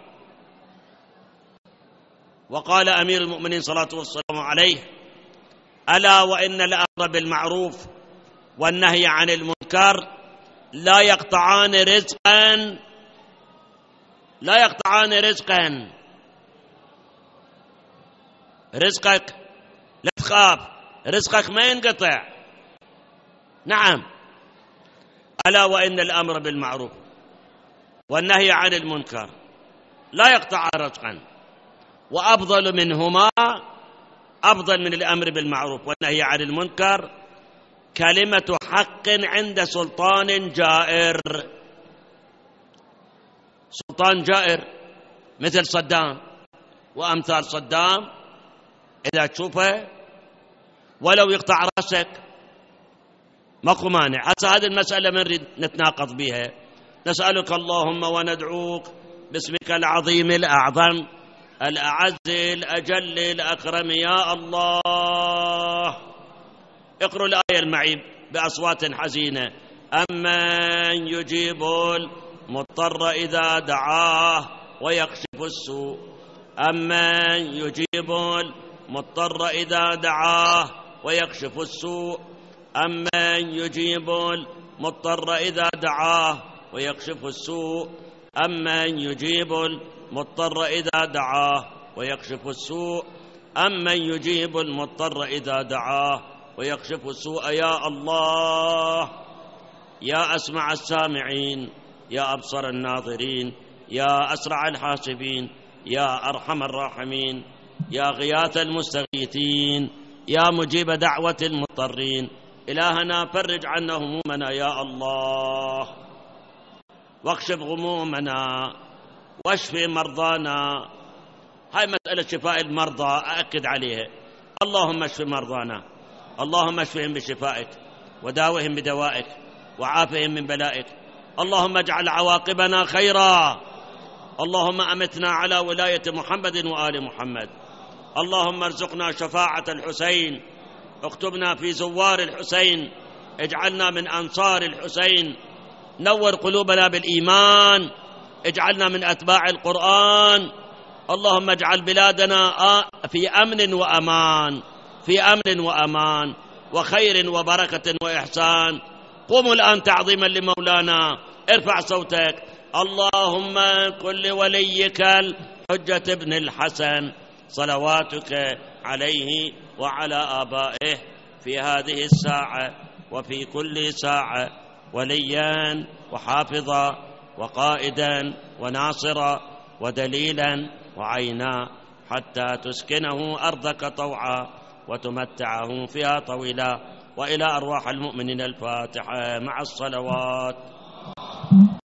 A: وقال أمير المؤمنين صلاة والسلام عليه: ألا وإن الأمر بالمعروف والنهي عن المنكر لا يقطعان رزقا. رزقك لا تخاف، رزقك ما ينقطع. نعم. ألا وإن الأمر بالمعروف والنهي عن المنكر لا يقطع رزقا، وأفضل منهما، أفضل من الأمر بالمعروف والنهي عن المنكر، كلمة حق عند سلطان جائر. سلطان جائر مثل صدام وأمثال صدام، إذا تشوفه ولو يقطع رأسك ماكو مانع. حتى هذه المسألة من نريد نتناقض بها. نسألك اللهم وندعوك باسمك العظيم الأعظم الأعز الأجل الأكرم يا الله. اقرأوا الآية المعي بأصوات حزينة: أمن يجيب المضطر إذا دعاه ويكشف السوء. أمن يجيب المضطر إذا دعاه ويكشف السوء. أمن يجيب المضطر إذا دعاه ويكشف السوء. أمن يجيب المضطر إذا دعاه ويكشف السوء. أمن يجيب المضطر إذا دعاه ويكشف السوء. يا الله، يا أسمع السامعين، يا أبصر الناظرين، يا أسرع الحاسبين، يا أرحم الراحمين، يا غياث المستغيثين، يا مجيب دعوة المضطرين. إلهنا فرج عنا همومنا يا الله، واكشف غمومنا، واشف مرضانا. هاي مسألة شفاء المرضى أأكد عليها. اللهم اشف مرضانا، اللهم اشفهم بشفائك، وداوهم بدوائك، وعافهم من بلائك. اللهم اجعل عواقبنا خيرا. اللهم أمتنا على ولاية محمد وآل محمد. اللهم ارزقنا شفاعة الحسين، اكتبنا في زوار الحسين، اجعلنا من أنصار الحسين، نور قلوبنا بالإيمان، اجعلنا من أتباع القرآن. اللهم اجعل بلادنا في أمن وأمان. في أمن وأمان وخير وبركة وإحسان. قوموا الآن تعظيما لمولانا، ارفع صوتك. اللهم كن لوليك الحجة ابن الحسن صلواتك عليه وعلى آبائه في هذه الساعة وفي كل ساعة وليا وحافظا وقائدا وناصرا ودليلا وعينا، حتى تسكنه أرضك طوعا وتمتعه فيها طويلا. وإلى أرواح المؤمنين الفاتحة مع الصلوات.